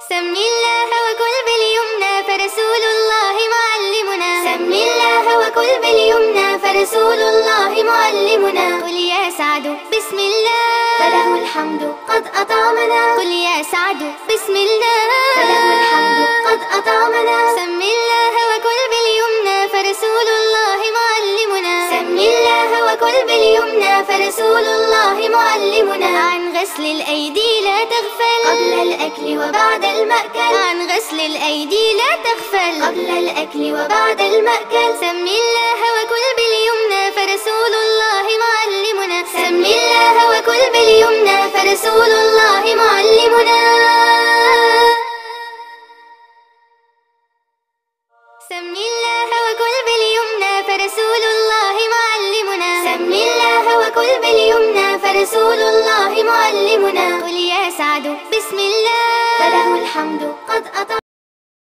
سم الله وكل باليمنى فرسول الله معلمنا. سم الله وكل باليمنى فرسول الله معلمنا. قل يا سعد بسم الله فله الحمد قد أطعمنا. قل يا سعد بسم الله فله الحمد قد أطعمنا. سم الله وكل باليمنى فرسول الله معلمنا. سم الله وكل باليمنى فرسول الله معلمنا. عن غسل الأيدي لا تغفل قبل الأكل وبعد المأكل. عن غسل الأيدي لا تغفل قبل الأكل وبعد المأكل. سم الله وكل باليمنى فرسول الله معلمنا. سم الله وكل باليمنى فرسول الله معلمنا. سم الله وكل باليمنى فرسول الله معلمنا. سم الله وكل باليمنى فرسول الله معلمنا. قل يا سعد بسم الله فله الحمد قد أطعمنا.